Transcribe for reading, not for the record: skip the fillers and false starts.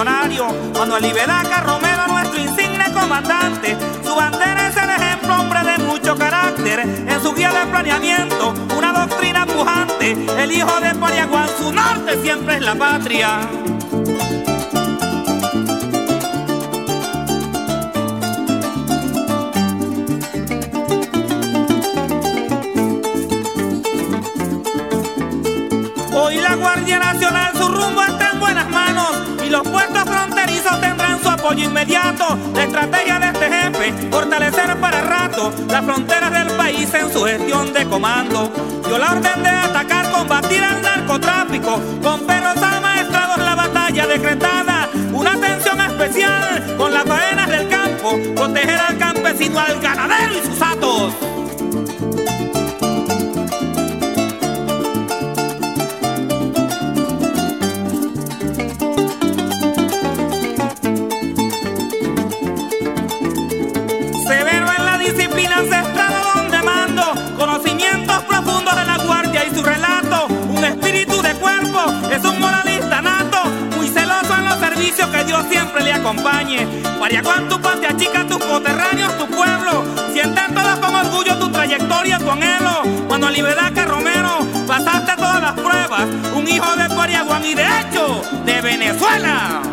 revolucionario. Manuel Ibedaca Romero, nuestro insigne comandante. Su bandera es el ejemplo, hombre de mucho carácter. En su guía de planeamiento, una doctrina pujante. El hijo de Pariaguán, su norte siempre es la patria. Hoy la Guardia Nacional su rumbo está en buenas manos y los puestos fronterizos tendrán su apoyo inmediato. La estrategia de este jefe, fortalecer para rato las fronteras del país en su gestión de comando. Dio la orden de atacar, combatir al narcotráfico, con perros amaestrados la batalla decretada. Una atención especial con las faenas del campo, proteger al campesino, al ganadero y sus hatos. Severo en la disciplina ancestral donde mando, conocimientos profundos de la guardia y su relato. Un espíritu de cuerpo, es un moralista nato, muy celoso en los servicios, que Dios siempre le acompañe. Pariaguán, tu patria chica, tus coterráneos, tu pueblo, sientan todos con orgullo tu trayectoria, tu anhelo. Manuel Ibedaca Romero, pasaste todas las pruebas, un hijo de Pariaguán y de hecho de Venezuela.